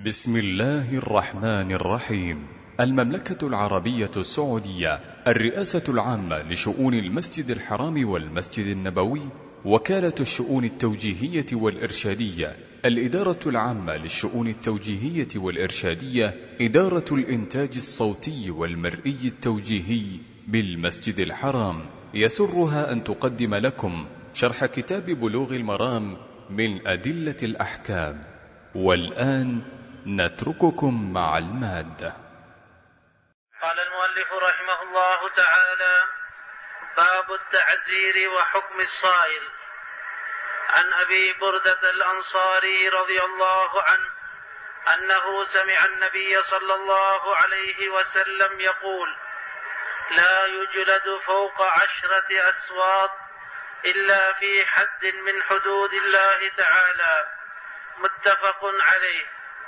بسم الله الرحمن الرحيم. المملكة العربية السعودية، الرئاسة العامة لشؤون المسجد الحرام والمسجد النبوي، وكالة الشؤون التوجيهية والإرشادية، الإدارة العامة للشؤون التوجيهية والإرشادية، إدارة الإنتاج الصوتي والمرئي التوجيهي بالمسجد الحرام، يسرها أن تقدم لكم شرح كتاب بلوغ المرام من أدلة الأحكام. والآن نترككم مع المادة. قال المؤلف رحمه الله تعالى: باب التعزير وحكم الصائل. عن أبي بردة الأنصاري رضي الله عنه أنه سمع النبي صلى الله عليه وسلم يقول: لا يجلد فوق 10 أسواط إلا في حد من حدود الله تعالى. متفق عليه.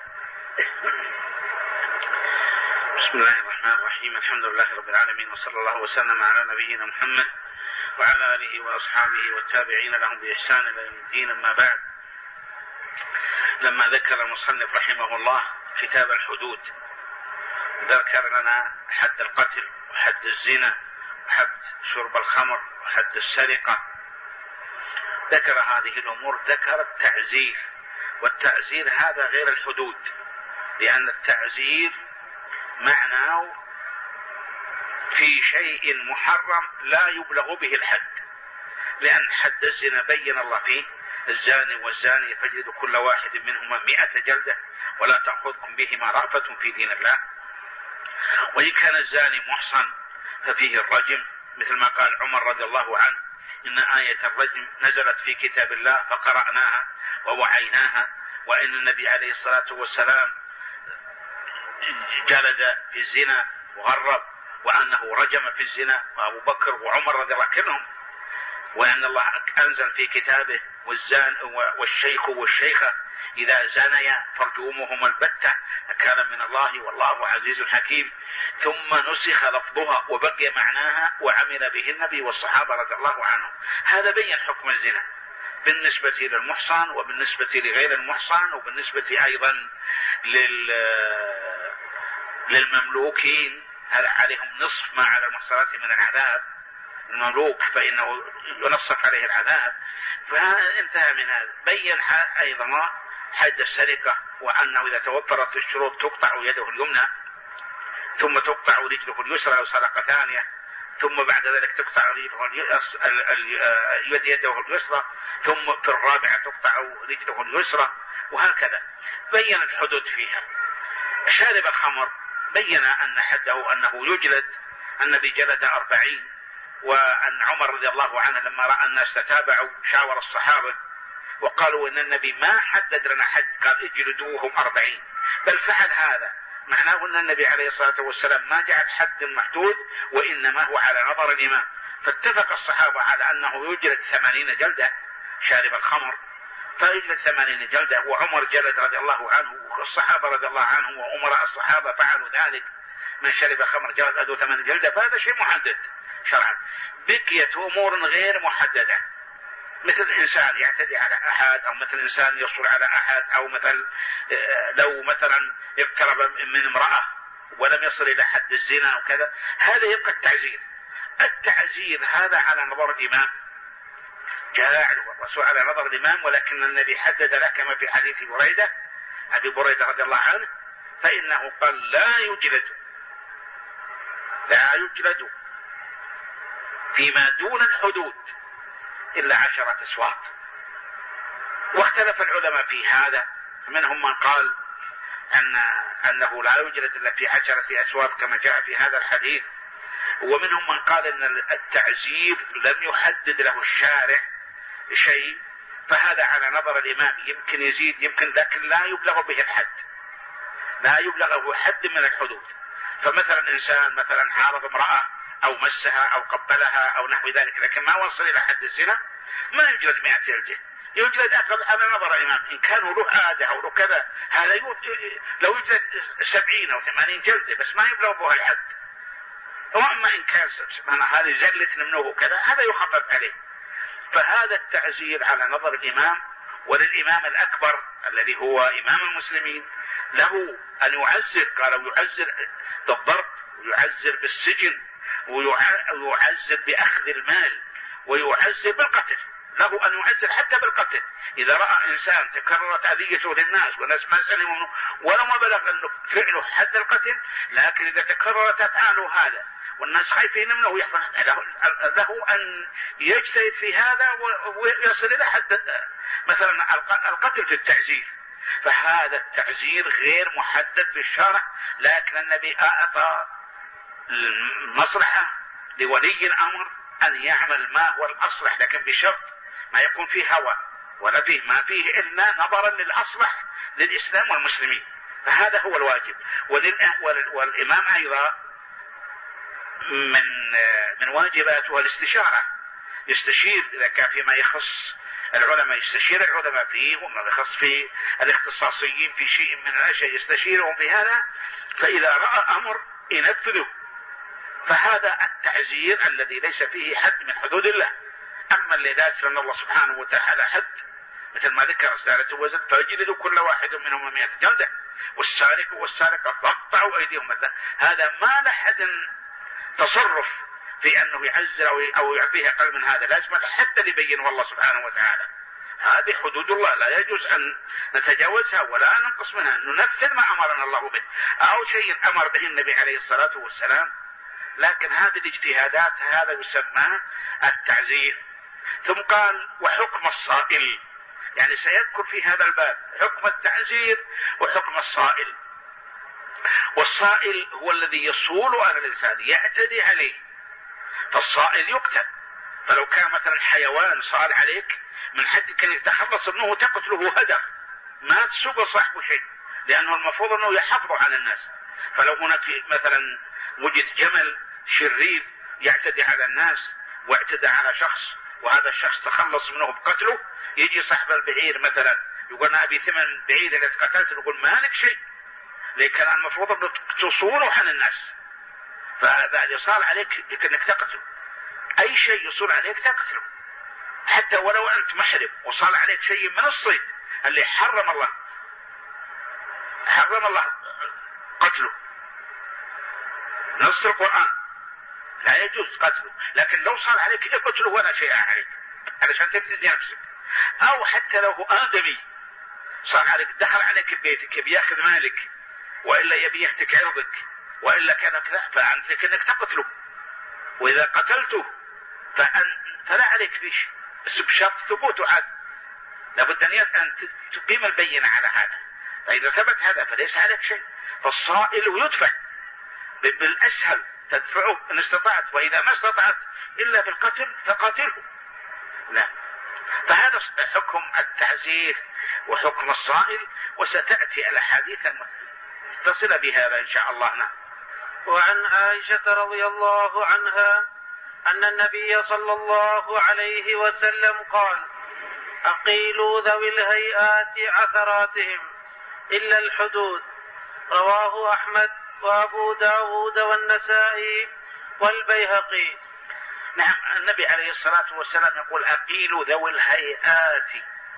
بسم الله الرحمن الرحيم. الحمد لله رب العالمين، وصلى الله وسلم على نبينا محمد وعلى آله وأصحابه والتابعين لهم بإحسان إلى يوم الدين. أما بعد، لما ذكر المصنف رحمه الله كتاب الحدود، ذكر لنا حد القتل وحد الزنا وحد شرب الخمر وحد السرقة، ذكر هذه الأمور، ذكر التعزير. والتعزير هذا غير الحدود، لأن التعزير معناه في شيء محرم لا يبلغ به الحد، لأن حد الزنا بين الله فيه: الزاني والزانية فاجلدوا كل واحد منهما 100 جلدة ولا تأخذكم بهما رأفة في دين الله. وإن كان الزاني محصن ففيه الرجم، مثل ما قال عمر رضي الله عنه: إن آية الرجم نزلت في كتاب الله فقرأناها ووعيناها. وإن النبي عليه الصلاة والسلام جلد في الزنا وغرب، وأنه رجم في الزنا، وأبو بكر وعمر رضي الله عنهم. وأن الله أنزل في كتابه: والزان والشيخ والشيخة إذا زنيا فارجموهما البتة كان من الله والله عزيز حكيم. ثم نسخ لفظها وبقي معناها وعمل به النبي والصحابة رضي الله عنهم. هذا بين حكم الزنا بالنسبة للمحصن وبالنسبة لغير المحصن، وبالنسبة أيضا للمملوكين، هل عليهم نصف ما على المحصنات من العذاب. المملوك فإنه ينصف عليه العذاب. فانتهى من هذا. بين أيضا حد السرقة، وأنه إذا توفرت الشروط تقطع يده اليمنى، ثم تقطع رجله اليسرى لو سرق ثانية، ثم بعد ذلك تقطع يده اليسرى، ثم في الرابعة تقطع رجله اليسرى، وهكذا. بين الحدود فيها. شارب الخمر بين أن حده أنه يجلد. النبي جلد 40. وأن عمر رضي الله عنه لما رأى الناس تتابعوا شاور الصحابة وقالوا إن النبي ما حدد لنا حد، قال اجلدوهم 40، بل فعل هذا. معناه أن النبي عليه الصلاة والسلام ما جعل حد محدود، وإنما هو على نظر الإمام. فاتفق الصحابة على أنه يجلد 80 جلدة شارب الخمر، فيجلد 80 جلدة. وعمر جلد رضي الله عنه، والصحابة رضي الله عنهم وأمراء الصحابة فعلوا ذلك. من شرب الخمر جلد 80 جلدة، فهذا شيء محدد شرعا. بقيت أمور غير محددة، مثل إنسان يعتدي على أحد، أو مثل إنسان يصل على أحد، أو مثل لو مثلا اقترب من امرأة ولم يصل إلى حد الزنا وكذا، هذا يبقى التعزير. التعزير هذا على نظر الإمام، جاء الرسول على نظر الإمام، ولكن النبي حدد له كما في حديث أبي بريدة رضي الله عنه، فإنه قال: لا يجلد فيما دون الحدود إلا 10 أسواط. واختلف العلماء في هذا، منهم من قال أنه لا يجلد إلا في 10 أسواط كما جاء في هذا الحديث، ومنهم من قال أن التعزير لم يحدد له الشارع شيء، فهذا على نظر الإمام، يمكن يزيد يمكن، لكن لا يبلغ به الحد، لا يبلغه حد من الحدود. فمثلا إنسان مثلا عارض امرأة أو مسها أو قبلها أو نحو ذلك، لكن ما وصل إلى حد الزنا، ما يجلد 100 جلدة، يجلد أقل على نظر الإمام. إن كانوا له عادة أو له كذا، هذا لو يجلد 70 أو 80 جلدة بس ما يبلغ به الحد. وأما إن كان هذه زلة منه كذا، هذا يخفف عليه. فهذا التعزير على نظر الإمام، وللإمام الأكبر الذي هو إمام المسلمين له أن يعزر، قال يعزر بالضرب ويعزر بالسجن ويعزر بأخذ المال ويعزر بالقتل، له أن يعزر حتى بالقتل إذا رأى إنسان تكررت أذيته للناس والناس ما سلموا منه ولو ما بلغ أنه فعله حد القتل، لكن إذا تكررت أفعاله هذا والناس خايفين منه يحفظ له أن يجتهد في هذا ويصل إلى حد مثلا القتل في التعزير. فهذا التعزير غير محدد في الشرع، لكن النبي أعطى المصلحة لولي الأمر أن يعمل ما هو الأصلح، لكن بشرط ما يكون فيه هوى ولا فيه ما فيه إلا نظرا للأصلح للإسلام والمسلمين. فهذا هو الواجب. والإمام أيضا من واجباته الاستشارة، يستشير إذا كان فيما يخص العلماء يستشير العلماء فيه، وما يخص في الاختصاصيين في شيء من الأشياء يستشيرهم في هذا، فإذا رأى أمر ينفذه. فهذا التعزير الذي ليس فيه حد من حدود الله. أما اللي داس لنا الله سبحانه وتعالى حد مثل ما ذكر رسالة وزن فاجلدوا كل واحد منهم 100 جلدة والسارق والسارقة فاقطعوا أيديهم، هذا ما لحد تصرف في أنه يعزر أو يعطيه أقل من هذا، لازم حتى يبينه الله سبحانه وتعالى. هذه حدود الله لا يجوز أن نتجاوزها ولا أن ننقص منها، ننفذ ما أمرنا الله به أو شيء أمر به النبي عليه الصلاة والسلام. لكن هذه الاجتهادات هذا يسمى التعزير. ثم قال وحكم الصائل، يعني سيذكر في هذا الباب حكم التعزير وحكم الصائل. والصائل هو الذي يصول على الإنسان يعتدي عليه، فالصائل يقتل. فلو كان مثلا حيوان صار عليك من حدك أن يتخلص منه تقتله هدر، ما تسوق صاحبه شيء، لأنه المفروض أنه يحافظ على الناس. فلو هناك مثلا وجد جمل شرير يعتدي على الناس واعتدى على شخص وهذا الشخص تخلص منه بقتله، يجي صاحب البعير مثلا يقول أنا أبي ثمن بعير اللي قتلت، يقول ما لك شيء، لكن المفروض أنه تصونه عن الناس. فهذا اللي صار عليك أنك تقتله، أي شيء يصول عليك تقتله، حتى ولو أنت محرم وصار عليك شيء من الصيد اللي حرم الله قتله، نص القرآن لا يجوز قتله، لكن لو صار عليك اقتله ولا شيء عليك علشان تفسد نفسك. أو حتى لو هو آدمي صار عليك دخل عليك بيتك بياخذ مالك وإلا يبي يهتك عرضك وإلا كذا فأنت لك أنك تقتله، وإذا قتلته فلا عليك فيش، بس بشرط ثبوته عاد لابد أن تقيم البينة على هذا. فإذا ثبت هذا فليس عليك شيء. فالصائل يدفع بالأسهل تدفعه إن استطعت، وإذا ما استطعت إلا بالقتل فقاتله. لا، فهذا حكم التعزير وحكم الصائل، وستأتي الأحاديث المتصلة بهذا إن شاء الله. نعم. وعن عائشة رضي الله عنها أن النبي صلى الله عليه وسلم قال أقيلوا ذوي الهيئات عثراتهم إلا الحدود. رواه أحمد وأبو داود والنسائي والبيهقي. نعم، النبي عليه الصلاة والسلام يقول أقيلوا ذوي الهيئات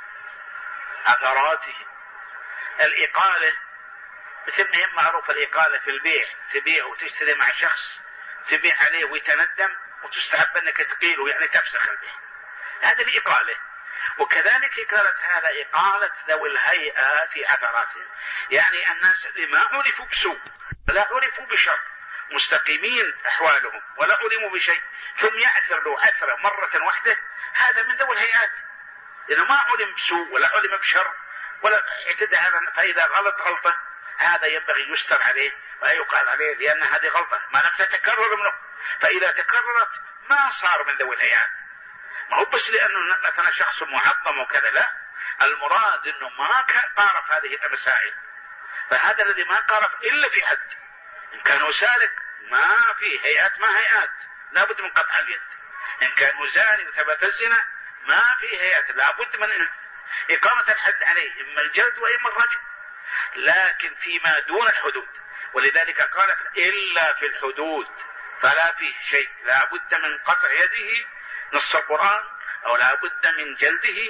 عثراتهم. الإقالة مثل ما هي معروف الإقالة في البيع، تبيع وتشتري مع شخص تبيع عليه ويتندم وتستحب أنك تقيله، يعني تفسخ البيع، هذا الإقالة. وكذلك قالت هذا إقالة ذوي الهيئات عثراتهم، يعني الناس اللي ما عرفوا بسوء ولا عرفوا بشر، مستقيمين أحوالهم ولا علموا بشيء، ثم يعثر له عثرة مرة واحدة، هذا من ذوي الهيئات، لأنه ما علم بسوء ولا علم بشر ولا اعتدى على، فإذا غلطة هذا ينبغي يستر عليه ويقال عليه، لأن هذه غلطة ما لم تتكرر منه. فإذا تكررت ما صار من ذوي الهيئات، ما هو بس لأنه مثلا شخص معظم وكذا، لا، المراد أنه ما قارف هذه المسائل. فهذا الذي ما قارف إلا في حد، إن كان سارق ما في هيئات، ما هيئات، لابد من قطع اليد. إن كان زاني وثبت الزنا ما في هيئات، لابد من إقامة الحد عليه، إما الجلد وإما الرجم. لكن فيما دون الحدود، ولذلك قالت إلا في الحدود، فلا فيه شيء، لا بد من قطع يده نص القرآن، أو لا بد من جلده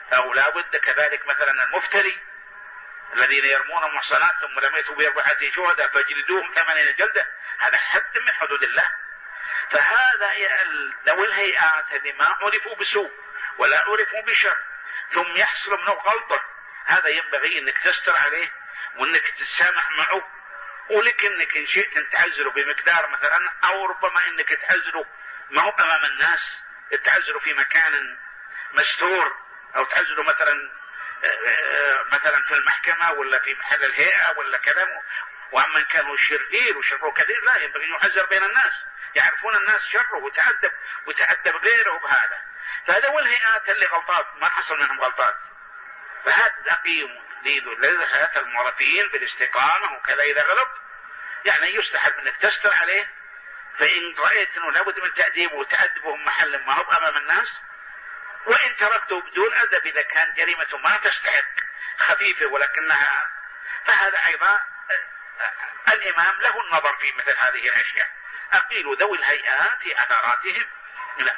أو لا بد كذلك مثلا المفتري الذين يرمون المحصنات ثم لم يأتوا ب4 شهداء فاجلدوهم 80 جلدة، هذا حد من حدود الله. فهذا ذوي الهيئات اللي ما عرفوا بسوء ولا عرفوا بشر ثم يحصل منه غلطة، هذا ينبغي انك تستر عليه وانك تتسامح معه، ولك انك ان شئت ان تعزله بمقدار مثلا، او ربما انك تعزله ما هو امام الناس، تعزله في مكان مستور، او تعزله مثلا في المحكمة ولا في محل الهيئة ولا كلام. واما ان كان شرير وشره كثير لا ينبغي ان يحذر بين الناس، يعرفون الناس شره وتأدب غيره بهذا. فهذا هو الهيئات اللي غلطات ما حصل منهم غلطات، فهذا أقيم للهيئات المعرفين بالاستقامة وكذا. إذا غلط يعني يستحب أنك تستر عليه، فإن رأيت أنه لابد من تأديبه وتأدبهم محل ما هو أمام الناس، وإن تركته بدون أدب إذا كان جريمته ما تستحق خفيفة ولكنها، فهذا أيضا الإمام له النظر في مثل هذه الأشياء. أقيل ذوي الهيئات أثاراتهم. لا.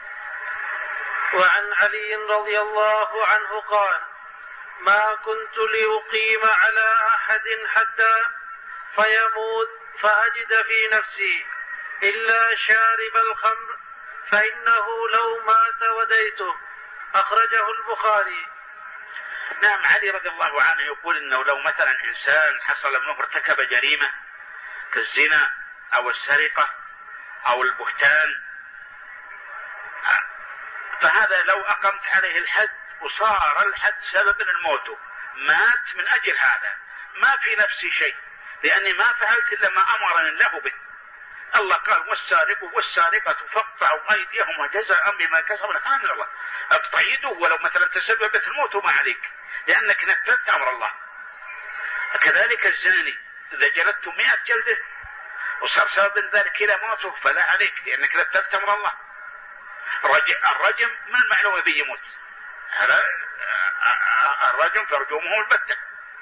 وعن علي رضي الله عنه قال: ما كنت لأقيم على أحد حتى فيموت فأجد في نفسي إلا شارب الخمر فإنه لو مات وديته. أخرجه البخاري. نعم، علي رضي الله عنه يقول إنه لو مثلا إنسان حصل منه ارتكب جريمة كالزنا أو السرقة أو البهتان، فهذا لو أقمت عليه الحد وصار الحد سبب الموت، مات من أجل هذا، ما في نفسي شيء لأني ما فعلت إلا ما أمرني الله به. الله قال: والسارق والسارقة فاقطعوا أيديهما جزاء بما كسبوا نكالا من الله. اقطعيده ولو مثلا تسببت الموت ما عليك لأنك نفذت أمر الله. كذلك الزاني إذا جلدت 100 جلدة وصار سبب ذلك إلى موته فلا عليك لأنك نفذت أمر الله. الرجم من المعلومة به يموت، الرجم ترجمه البتة.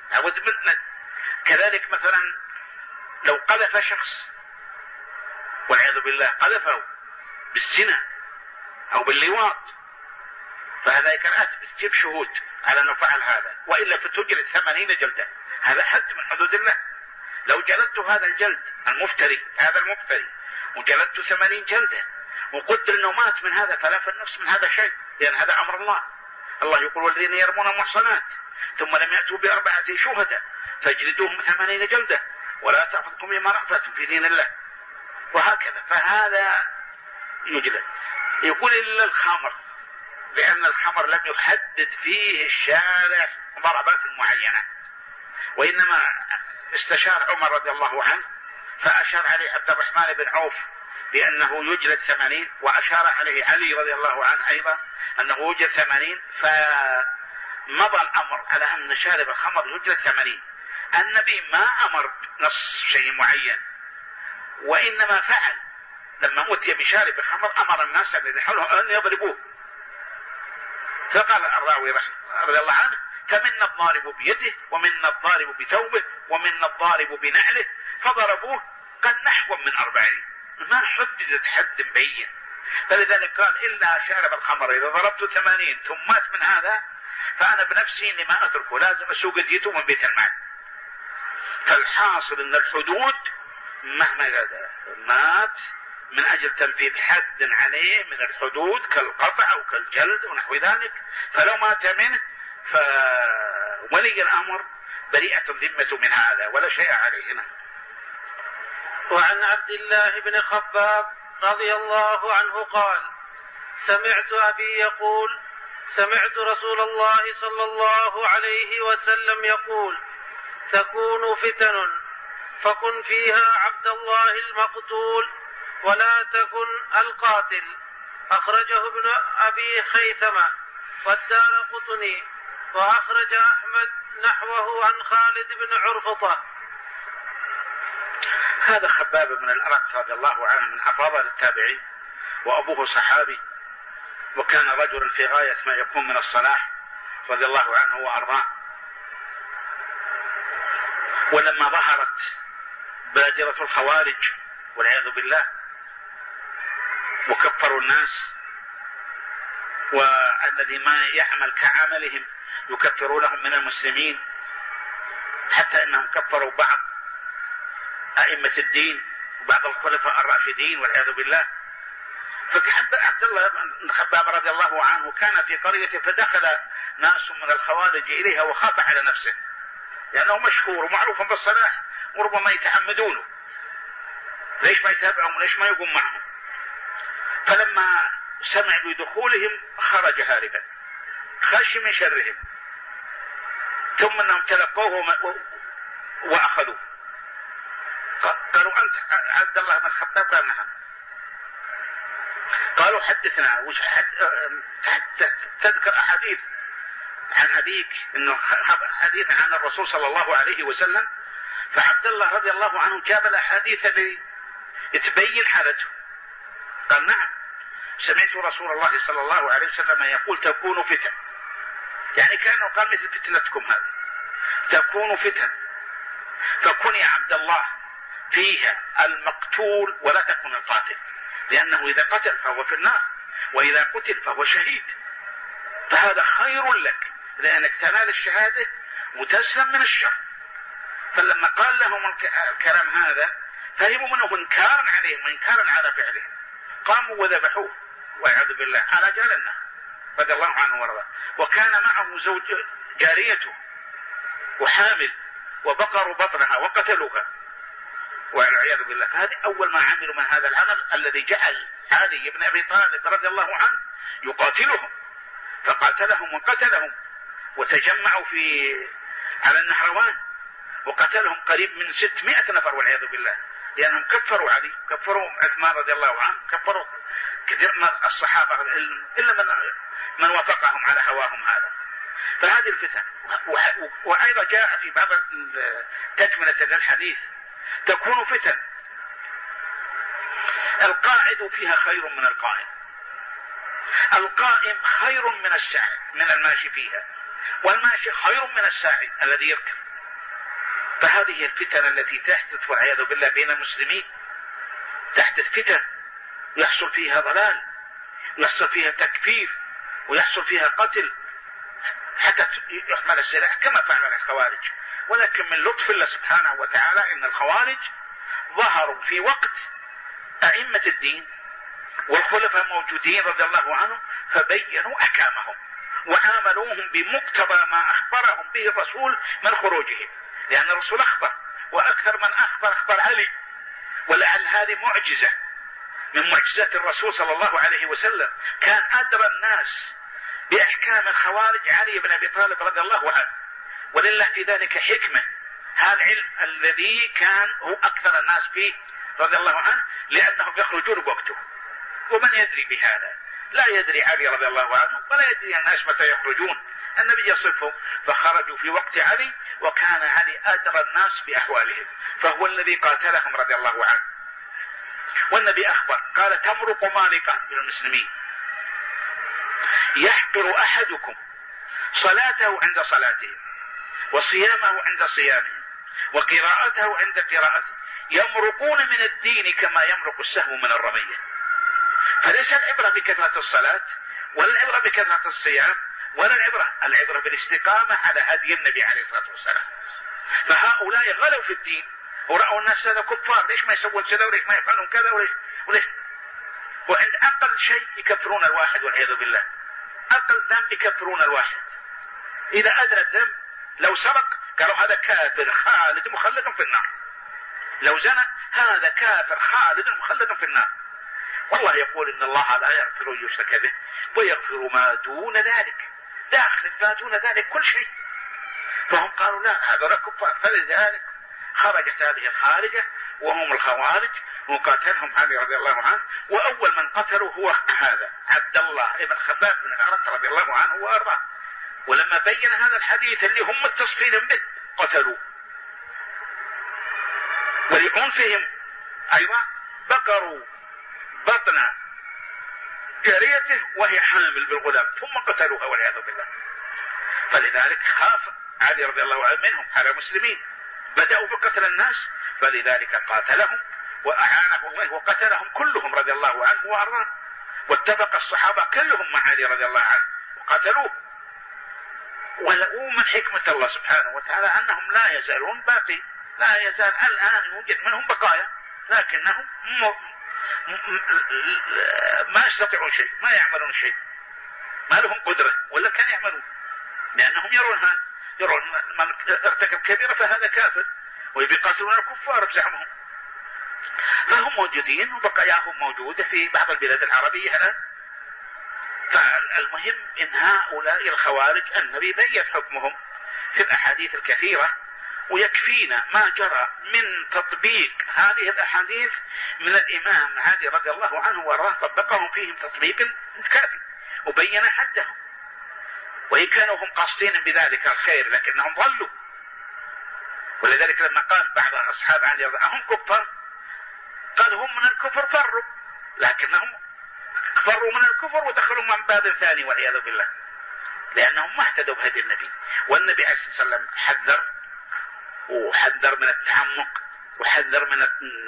كذلك مثلا لو قذف شخص والعياذ بالله، قذفه بالزنا أو باللواط، فهذا يكره تجيب شهود على أنه فعل هذا، وإلا فتجلد 80 جلدة. هذا حد من حدود الله. لو جلدت هذا الجلد المفتري وجلدت 80 جلدة وقدر أنه مات من هذا فلا في النفس من هذا شيء، لأن هذا أمر الله. الله يقول: والذين يرمون المحصنات ثم لم يأتوا ب4 شهداء فاجلدوهم 80 جلدة ولا تأخذكم بما رأفتم في دين الله، وهكذا. فهذا يجلد. يقول: إلا الخمر، لأن الخمر لم يحدد فيه الشارع ضربات معينة، وإنما استشار عمر رضي الله عنه فأشار عليه عبد الرحمن بن عوف بأنه يجلد 80، وأشار عليه علي رضي الله عنه أيضا أنه يجلد 80، فمضى الأمر على أن شارب الخمر يجلد 80. النبي ما أمر نص شيء معين، وإنما فعل لما أتي بشارب الخمر أمر الناس الذين حوله أن يضربوه. فقال الراوي رضي الله عنه: فمنا الضارب بيده ومنا الضارب بثوبه ومنا الضارب بنعله، فضربوه قد نحو من 40. ما حددت حد مبين. فلذلك قال: إلا شارب الخمر إذا ضربت 80 ثم مات من هذا فأنا بنفسي إني ما أتركه، لازم أسوق ديته من بيت المال. فالحاصل أن الحدود مهما مات من أجل تنفيذ حد عليه من الحدود كالقطع أو كالجلد ونحو ذلك، فلو مات منه فولي الأمر بريئة ذمته من هذا ولا شيء عليه هنا. وعن عبد الله بن خباب رضي الله عنه قال: سمعت أبي يقول: سمعت رسول الله صلى الله عليه وسلم يقول: تكون فتن فكن فيها عبد الله المقتول ولا تكن القاتل. أخرجه ابن أبي خيثمة والدارقطني، وأخرج أحمد نحوه عن خالد بن عرفطة. هذا خباب بن الأرت رضي الله عنه من أفاضل التابعين، وأبوه صحابي، وكان رجلا في غاية ما يكون من الصلاح رضي الله عنه وأرضاه. ولما ظهرت بادرة الخوارج والعياذ بالله وكفروا الناس والذي ما يعمل كعملهم يكفرونهم من المسلمين، حتى انهم كفروا بعض ائمة الدين وبعض الخلفاء الراشدين والعياذ بالله. عبد الله بن خباب رضي الله عنه كان في قرية فدخل ناس من الخوارج إليها وخاف على نفسه لأنه مشهور ومعروف بالصلاح وربما يتعمدونه، ليش ما يتابعهم وليش ما يقوم معهم؟ فلما سمع بدخولهم خرج هاربا خشي من شرهم، ثم انهم تلقوه واخذوه. قالوا انت عبد الله بن خباب؟ قال نعم. قالوا حدثنا وش تذكر احاديث عن ابيك، انه حديث عن الرسول صلى الله عليه وسلم. فعبد الله رضي الله عنه جاب الاحاديث اللي تبين حالته. قال نعم، سمعت رسول الله صلى الله عليه وسلم يقول تكون فتن، يعني كانوا قال مثل فتنتكم هذه، تكون فتن فكن يا عبد الله فيها المقتول ولا تكن القاتل، لأنه إذا قتل فهو في النار وإذا قتل فهو شهيد، فهذا خير لك لأنك تنال الشهادة وتسلم من الشر. فلما قال لهم الكلام هذا فهموا منه انكارا عليهم وانكارا على فعلهم، قاموا وذبحوه والعياذ بالله على جالنا رضي الله عنه وارضاه. وكان معه زوج جاريته وحامل وبقروا بطنها وقتلوها والعياذ بالله. فهذا أول ما عملوا من هذا العمل الذي جعل علي بن أبي طالب رضي الله عنه يقاتلهم، فقاتلهم وقتلهم وتجمعوا على النهروان وقتلهم قريب من 600 نفر والعياذ بالله، لأنهم كفروا علي، كفروا عثمان رضي الله عنه، كفروا كثير من الصحابة إلا من وافقهم على هواهم هذا. فهذه الفتن. وأيضا جاء في بعض تكملة الحديث تكون فتن القاعد فيها خير من القائم، القائم خير من الساعي من الماشي فيها، والماشي خير من الساعي الذي يركب. فهذه الفتن التي تحدث والعياذ بالله بين المسلمين، تحدث فتن يحصل فيها ضلال ويحصل فيها تكفير ويحصل فيها قتل حتى يحمل السلاح كما فعل الخوارج. ولكن من لطف الله سبحانه وتعالى ان الخوارج ظهروا في وقت أئمة الدين والخلفاء موجودين رضي الله عنهم، فبينوا أحكامهم وعاملوهم بمقتضى ما أخبرهم به الرسول من خروجهم، لأن الرسول أخبر، وأكثر من أخبر علي، ولعل هذه معجزة من معجزات الرسول صلى الله عليه وسلم. كان أدرى الناس بأحكام الخوارج علي بن أبي طالب رضي الله عنه، ولله في ذلك حكمة. هذا العلم الذي كان هو أكثر الناس فيه رضي الله عنه، لأنهم يخرجون بوقته. ومن يدري بهذا؟ لا يدري علي رضي الله عنه ولا يدري الناس متى يخرجون. النبي يصفهم فخرجوا في وقت علي، وكان علي أدرى الناس بأحوالهم، فهو الذي قاتلهم رضي الله عنه. والنبي أخبر قال تمرق مارقة بالمسلمين، يحقر أحدكم صلاته عند صلاتهم وصيامه عند صيامهم وقراءته عند قراءته، يمرقون من الدين كما يمرق السهم من الرمية. فليس العبرة بكثرة الصلاة ولا العبرة بكثرة الصيام ولا العبرة بالاستقامة على هدي النبي عليه الصلاة والسلام. فهؤلاء غلوا في الدين ورأوا الناس هذا كفار، ليش ما يسوون كذا وليش ما يفعلون كذا وليش وعند أقل شيء يكفرون الواحد والعياذ بالله. أقل ذنب يكفرون الواحد. إذا أدنى الذنب لو سرق قالوا هذا كافر خالد مخلد في النار، لو زنى هذا كافر خالد مخلد في النار. والله يقول إن الله لا يغفر أن يشرك به ويغفر ما دون ذلك، داخل ما دون ذلك كل شيء. فهم قالوا لا هذا كفار، فلذلك خرجت هذه الخارجة وهم الخوارج وقاتلهم علي رضي الله عنه. وأول من قتلوا هو هذا عبد الله بن خباب بن الأرت رضي الله عنه وأرضاه. ولما بين هذا الحديث اللي هم متصفين به قتلوه. ولعنفهم أيضا بقروا بطن جاريته وهي حامل بالغلام ثم قتلوها والعياذ بالله. فلذلك خاف علي رضي الله عنه منهم على المسلمين، بدأوا بقتل الناس، فلذلك قاتلهم وأعانه الله وقتلهم كلهم رضي الله عنه وأرضاه. واتفق الصحابة كلهم مع علي رضي الله عنه وقتلوه. ومن حكمة الله سبحانه وتعالى أنهم لا يزالون باقي، لا يزال الآن يوجد منهم بقايا، لكنهم ما يستطيعون شيء، ما يعملون شيء، ما لهم قدرة، ولا كان يعملون، لأنهم يرون هذا، يرون من ارتكب كبيرة فهذا كافر، ويقاتلون الكفار بزعمهم. فهم موجودين وبقاياهم موجودة في بعض البلاد العربية الآن. فالمهم إن هؤلاء الخوارج النبي بين حكمهم في الأحاديث الكثيرة، ويكفينا ما جرى من تطبيق هذه الأحاديث من الإمام علي رضي الله عنه وارضاه، طبقهم فيهم تطبيق كافي وبين حدهم، وإن كانوا هم قاصدين بذلك الخير لكنهم ضلوا. ولذلك لما قال بعض أصحاب علي رضي الله عنهم كفار، قال هم من الكفر فروا، لكنهم فروا من الكفر ودخلوا من باب ثاني والعياذ بالله، لأنهم ما اهتدوا بهدي النبي. والنبي عليه الصلاة والسلام حذر من التعمق، وحذر من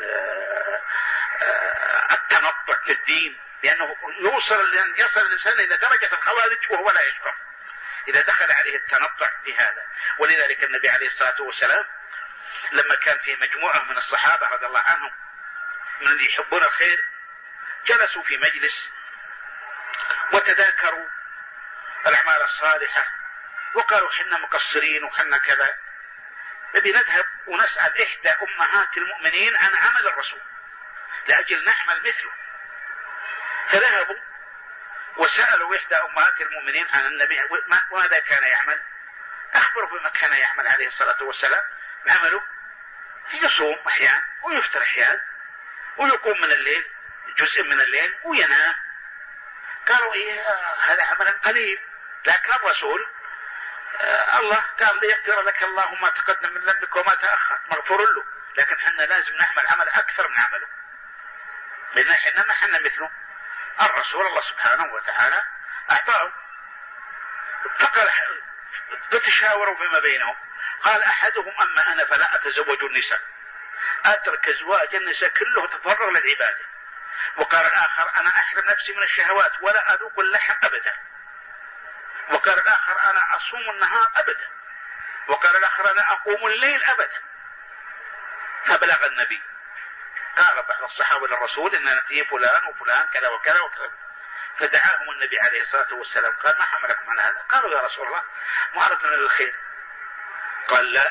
التنطع في الدين، لأنه يصل الإنسان إلى درجة الخوارج وهو لا يشعر إذا دخل عليه التنطع في هذا. ولذلك النبي عليه الصلاة والسلام لما كان في مجموعة من الصحابة رضي الله عنهم من اللي يحبون الخير، جلسوا في مجلس وتذاكروا الأعمال الصالحة، وقالوا حنا مقصرين وحنا كذا، نبي نذهب ونسأل إحدى أمهات المؤمنين عن عمل الرسول لأجل نعمل مثله. فذهبوا وسألوا إحدى أمهات المؤمنين عن النبي ماذا كان يعمل، أخبروا بما كان يعمل عليه الصلاة والسلام. عمله يصوم أحيان ويفطر أحيان ويقوم من الليل جزء من الليل وينام. قالوا إيه هذا عملا قليل، لكن الرسول الله قال ليغفر لك الله ما تقدم من ذنبك وما تأخر، مغفور له، لكن حنا لازم نعمل عمل أكثر من عمله، لأن حنا ما حنا مثله. الرسول الله سبحانه وتعالى أعطاه. فقال فتشاوروا فيما بينهم، قال أحدهم أما أنا فلا أتزوج النساء، أترك زواج النساء كله تفرغ للعبادة. وقال الآخر أنا أحرم نفسي من الشهوات ولا أذوق اللحم أبدا. وقال الآخر أنا أصوم النهار أبدا. وقال الآخر أنا أقوم الليل أبدا. فبلغ النبي، قال بعض الصحابة للرسول إن في فلان وفلان كذا وكذا وكذا. فدعاهم النبي عليه الصلاة والسلام قال ما حملكم على هذا؟ قالوا يا رسول الله ما أردنا للخير. قال لا،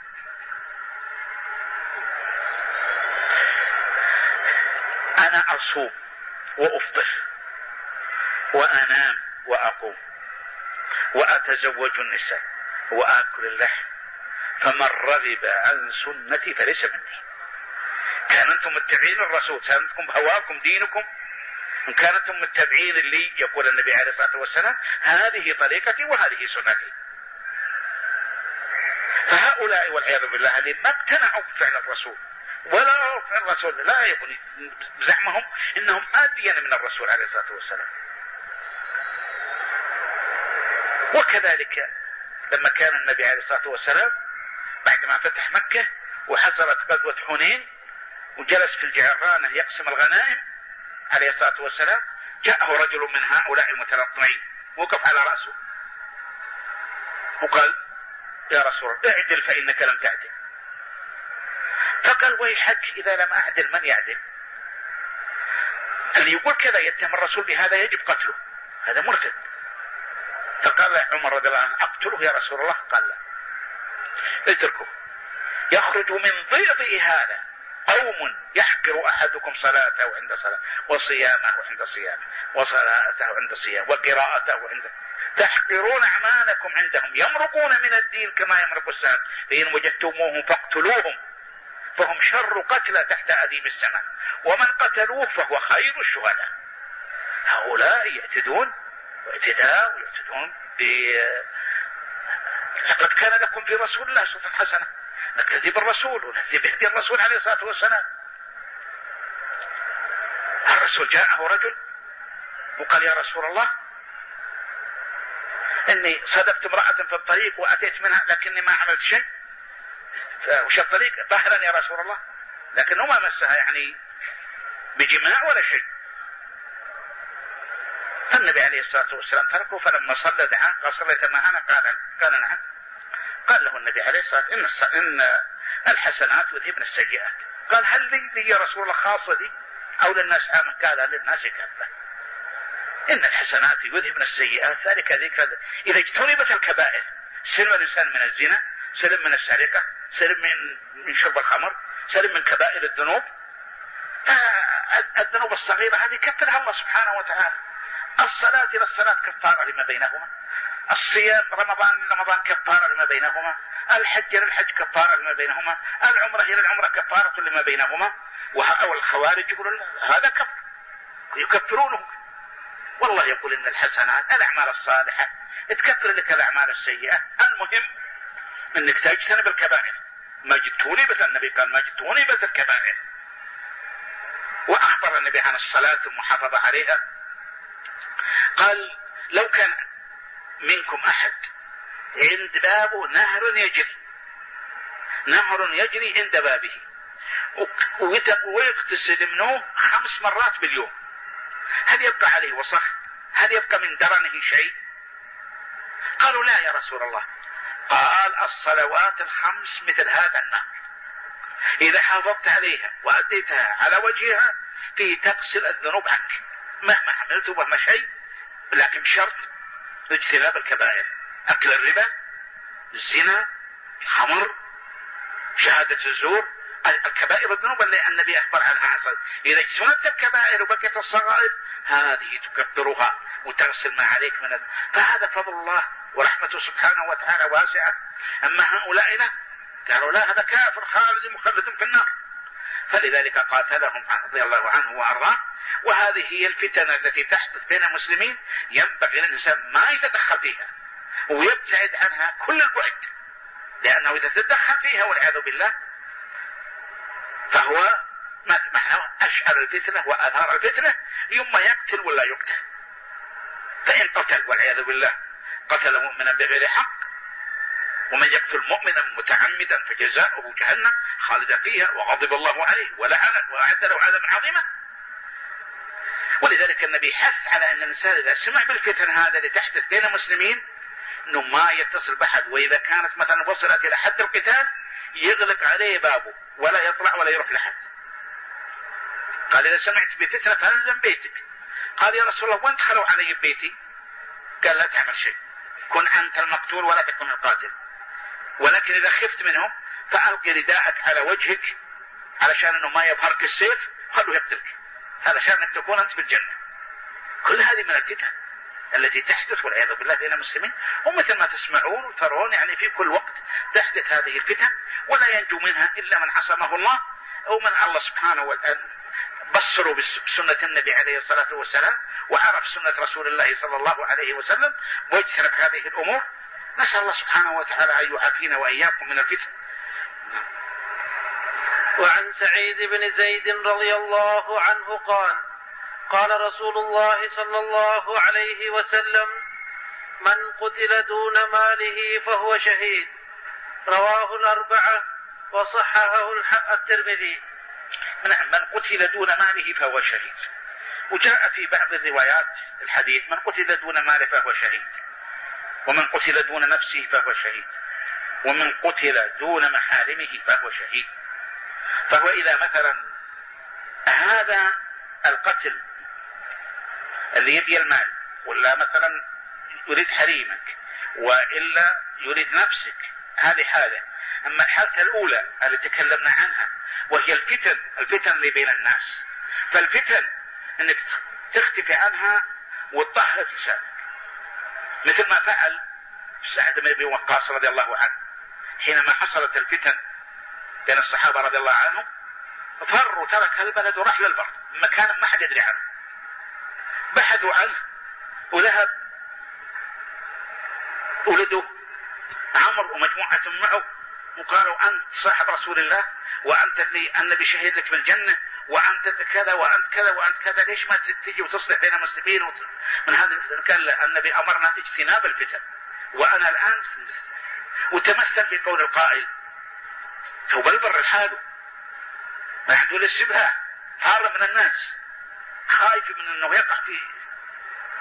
أنا أصوم وأفطر وأنام وأقوم وأتزوج النساء وآكل اللحم، فمن رغب عن سنتي فليس مني. كان أنتم متبعين الرسول، كانتكم هواكم دينكم، إن كانتم متبعين اللي يقول النبي عليه الصلاة والسلام هذه طريقتي وهذه سنتي. فهؤلاء والعياذ بالله اللي ما اقتنعوا بفعل الرسول ولا فعل الرسول، لا يبني زعمهم إنهم أدين من الرسول عليه الصلاة والسلام. وكذلك لما كان النبي عليه الصلاة والسلام بعدما فتح مكة وحصلت غزوة حنين وجلس في الجعرانة يقسم الغنائم عليه الصلاة والسلام، جاءه رجل من هؤلاء المتنطعين وقف على رأسه وقال يا رسول الله اعدل فإنك لم تعدل. فقال ويحك إذا لم أعدل من يعدل؟ اللي يقول كذا يتهم الرسول بهذا يجب قتله، هذا مرتد. فقال عمر رضي الله عنه أقتله يا رسول الله؟ قال لا، اتركه، يخرج من ضيض هذا قوم يحقر أحدكم صلاته عند صلاة وصيامه عند صيامه وصلاته عند صيامه وقراءته عند، تحقرون أعمالكم عندهم، يمرقون من الدين كما يمرق السهم، فإن وجدتموهم فاقتلوهم فهم شر قتلى تحت أديم السماء، ومن قتلوه فهو خير الشهداء. هؤلاء يعتدون واعتداء ويعتدون لقد كان لكم في رسول الله أسوة حسنة، نكذب الرسول ونكذب بهدي الرسول عليه الصلاة والسلام. الرسول جاءه رجل وقال يا رسول الله إني صدقت امرأة في الطريق وأتيت منها لكني ما عملت شيء، وش الطريق؟ طهرا يا رسول الله، لكنه ما مسها يعني بجماع ولا شيء. فالنبي عليه الصلاة والسلام تركه، فلما صلى دعاه قال صليت معنا؟ قال نعم. قال له النبي عليه الصلاة والسلام إن الحسنات يذهبن السيئات. قال هل لي يا رسول الله خاصة دي أو للناس عامة؟ قال للناس كافة. إن الحسنات يذهبن السيئات ذلك ذكر. إذا اجتنبت الكبائر، سلم الإنسان من الزنا، سلم من السرقة، سلم من شرب الخمر، سلم من كبائر الذنوب. الذنوب الصغيرة هذه كفرها الله سبحانه وتعالى. الصلاة إلى الصلاة كفارة لما بينهما، الصيام رمضان إلى رمضان كفارة لما بينهما، الحج إلى الحج كفارة لما بينهما، العمرة إلى العمرة كفارة لما بينهما. والخوارج يقولون هذا كفر، يكفرونه. والله يقول إن الحسنات الأعمال الصالحة تكفر لك الأعمال السيئة. المهم أنك تجتنب الكبائر. ما جئتوني بس النبي قال ما جئتوني بس الكبائر. وأخبر النبي عن الصلاة المحافظة عليها. قال لو كان منكم أحد عند بابه نهر يجري عند بابه ويغتسل منه 5 مرات باليوم، هل يبقى عليه وسخ؟ هل يبقى من درنه شيء؟ قالوا لا يا رسول الله. قال الصلوات الخمس مثل هذا النهر، إذا حافظت عليها وأديتها على وجهها فيه تغسل الذنوب عنك مهما عملت ومهما شيء، لكن بشرط اجتناب الكبائر، أكل الربا، الزنا، الخمر، شهادة الزور، الكبائر الذنوب اللي النبي أخبر عنها عصر. إذا اجتنبت الكبائر وبكت الصغائر هذه تكفرها وتغسل ما عليك من فهذا فضل الله ورحمته سبحانه وتعالى واسعة. أما هؤلاء لا، قالوا لا هذا كافر خالد مخلد في النار، فلذلك قاتلهم رضي الله عنه وأرضاه. وهذه هي الفتن التي تحدث بين المسلمين، ينبغي الإنسان ما يتدخل فيها ويبتعد عنها كل البعد، لأنه إذا تدخل فيها والعياذ بالله فهو معناه أشعر الفتنة وأثار الفتنة، يوم يقتل ولا يقتل. فإن قتل والعياذ بالله قتل مؤمنا بغير حق، ومن يقتل مؤمنا متعمدا فجزاؤه جهنم خالدا فيها وغضب الله عليه ولعنه وأعد له عذابا عظيما. ولذلك النبي حث على أن الإنسان إذا سمع بالفتن هذا اللي تحدث بين المسلمين أنه ما يتصل بأحد، وإذا كانت مثلا وصلت إلى حد القتال يغلق عليه بابه ولا يطلع ولا يروح لحد. قال إذا سمعت بفتنة فألزم بيتك. قال يا رسول الله وين دخلوا علي ببيتي؟ قال لا تعمل شيء، كن أنت المقتول ولا تكن القاتل، ولكن إذا خفت منهم فألقي رداءك على وجهك علشان أنه ما يظهرك السيف خلوا يقتلك، هذا شأنك تكون أنت بالجنة. كل هذه من الفتن التي تحدث والعياذ بالله بين المسلمين. ومثل ما تسمعون وترون يعني في كل وقت تحدث هذه الفتن، ولا ينجو منها إلا من عصمه الله أو من الله سبحانه وتعالى بصروا بسنة النبي عليه الصلاة والسلام وعرف سنة رسول الله صلى الله عليه وسلم واجتنب هذه الأمور. نسأل الله سبحانه وتعالى أن يعافينا وإياكم من الفتن. وعن سعيد بن زيد رضي الله عنه قال قال رسول الله صلى الله عليه وسلم من قتل دون ماله فهو شهيد، رواه الأربعة وصححه الترمذي. من قتل دون ماله فهو شهيد. وجاء في بعض الروايات الحديث من قتل دون ماله فهو شهيد، ومن قتل دون نفسه فهو شهيد، ومن قتل دون محارمه فهو شهيد. فهو إذا مثلا هذا القتل اللي يبي المال، ولا مثلا يريد حريمك، وإلا يريد نفسك، هذه حالة. أما الحالة الأولى اللي تكلمنا عنها وهي الفتن اللي بين الناس، فالفتن أنك تختفي عنها وتطهر لسانك، مثل ما فعل سعد بن أبي وقاص رضي الله عنه حينما حصلت الفتن بين الصحابة رضي الله عنهم، فر وترك البلد وراح للبر مكان ما حد يدري عنه، بحثوا عنه وذهب ولده عمرو ومجموعة معه وقالوا أنت صاحب رسول الله، وأنت اللي النبي شهد لك بالجنة، وأنت كذا وأنت كذا وأنت كذا، ليش ما تجي وتصلح بين المسلمين من هذا الفتن؟ قال النبي أمرنا اجتناب الفتن وأنا الآن وتمثل في قول القائل هو بالبر الحال ما عنده الشبهة، هارب من الناس، خايف من أنه يقع في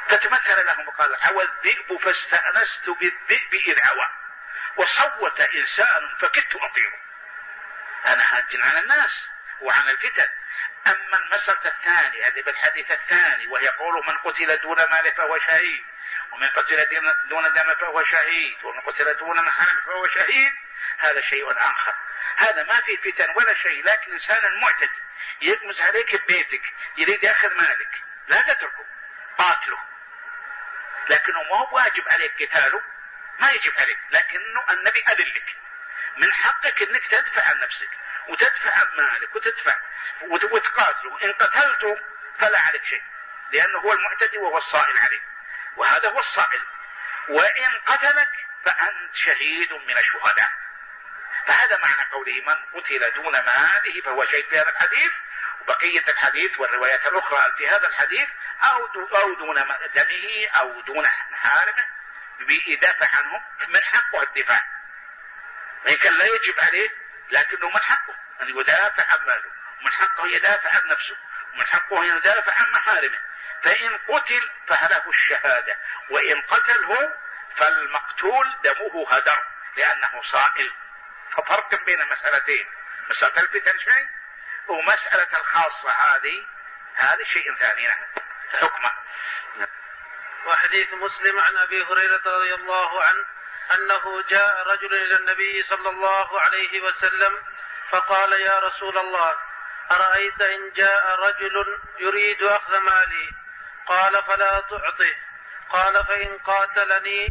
فتمثل لهم وقال عوى الذئب فاستأنست بالذئب إذ عوى وصوت إنسان فكدت أطيره. أنا هاجن عن الناس وعن الفتن. أما المسألة الثانية هذه بالحديث الثاني وهي قول من قتل دون مال فهو شهيد ومن قتل دون دم فهو شهيد ومن قتل دون محرم فهو شهيد، هذا شيء آخر. هذا ما في فتن ولا شيء، لكن إنسان معتدي يغمز عليك ببيتك يريد يأخذ مالك لا تتركه، قاتله، لكنه ما هو واجب عليك قتاله، ما يجب عليك، لكنه النبي أذن لك من حقك أنك تدفع عن نفسك وتدفع عن مالك وتقاتله. إن قتلته فلا عليك شيء لأنه هو المعتدي وهو الصائل عليه، وهذا هو الصائل. وإن قتلك فأنت شهيد من الشهداء. فهذا معنى قوله من قتل دون ماله فهو شهيد في هذا الحديث. وبقية الحديث والروايات الأخرى في هذا الحديث أو دون دمه أو دون محارمه بيدافع عنهم من حقه الدفاع، لكن لا يجب عليه، لكنه من حقه أن يدافع عن ماله، ومن حقه يدافع عن نفسه، ومن حقه يدافع عن محارمه. فإن قتل فله الشهادة، وإن قتله فالمقتول دمه هدر لأنه صائل. ففرق بين مسألتين، مسألة الفتن شيء ومسألة الخاصة هذه شيء ثاني. حكمه. وحديث مسلم عن أبي هريرة رضي الله عنه أنه جاء رجل إلى النبي صلى الله عليه وسلم فقال يا رسول الله أرأيت إن جاء رجل يريد أخذ مالي؟ قال فلا تعطه. قال فإن قاتلني؟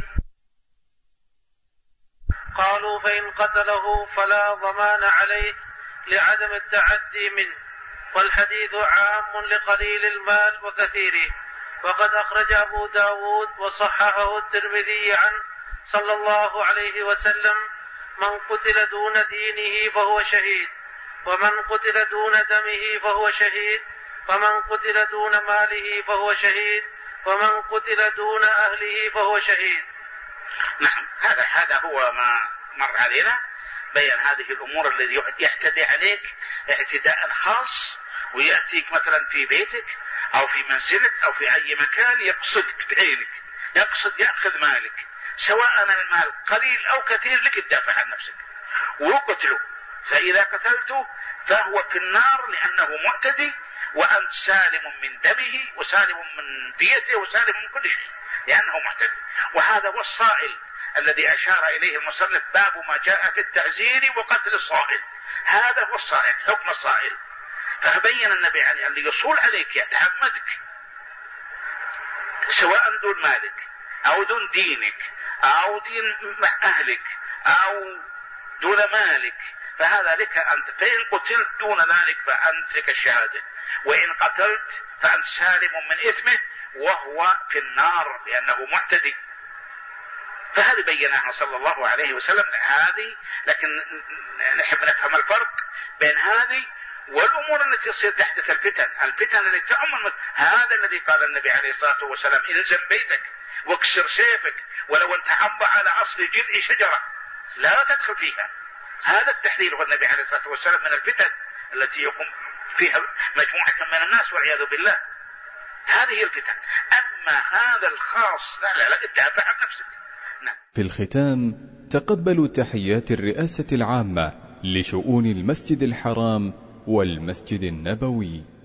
قالوا فإن قتله فلا ضمان عليه لعدم التعدي منه. والحديث عام لقليل المال وكثيره. وقد أخرج أبو داود وصححه الترمذي عنه صلى الله عليه وسلم من قتل دون دينه فهو شهيد، ومن قتل دون دمه فهو شهيد، ومن قتل دون ماله فهو شهيد، ومن قتل دون أهله فهو شهيد. نعم، هذا هو ما مر علينا، بيان هذه الأمور الذي يعتدي عليك اعتداء خاص، ويأتيك مثلا في بيتك أو في منزلك أو في أي مكان يقصدك بعينك، يقصد يأخذ مالك، سواء المال قليل أو كثير لك تدافع عن نفسك وقتله. فإذا قتلته فهو في النار لأنه معتدي، وأنت سالم من دمه وسالم من ديته وسالم من كل شيء لأنه معتدي. وهذا هو الصائل الذي أشار إليه المصنف باب ما جاء في التعزير وقتل الصائل. هذا هو الصائل، حكم الصائل. فبين النبي عليه أن يصول عليك يتعمدك سواء دون مالك أو دون دينك أو دين أهلك أو دون مالك، فهذا لك أنت. فإن قتلت دون ذلك فأنت لك الشهادة، وإن قتلت فأنت سالم من إثمه وهو في النار لأنه معتدي. فهذه بيناها صلى الله عليه وسلم هذه، لكن نحب نفهم الفرق بين هذه والأمور التي تصير تحدث الفتن التي تأمن. هذا الذي قال النبي عليه الصلاة والسلام إلزم بيتك واكسر سيفك ولو أن تعض على أصل جذع شجرة لا تدخل فيها. هذا التحذير هو النبي عليه الصلاة والسلام من الفتن التي يقوم فيها مجموعة من الناس والعياذ بالله. هذه الفتن. أما هذا الخاص لا ادافع عن نفسك. نعم. في الختام تقبلوا تحيات الرئاسة العامة لشؤون المسجد الحرام والمسجد النبوي.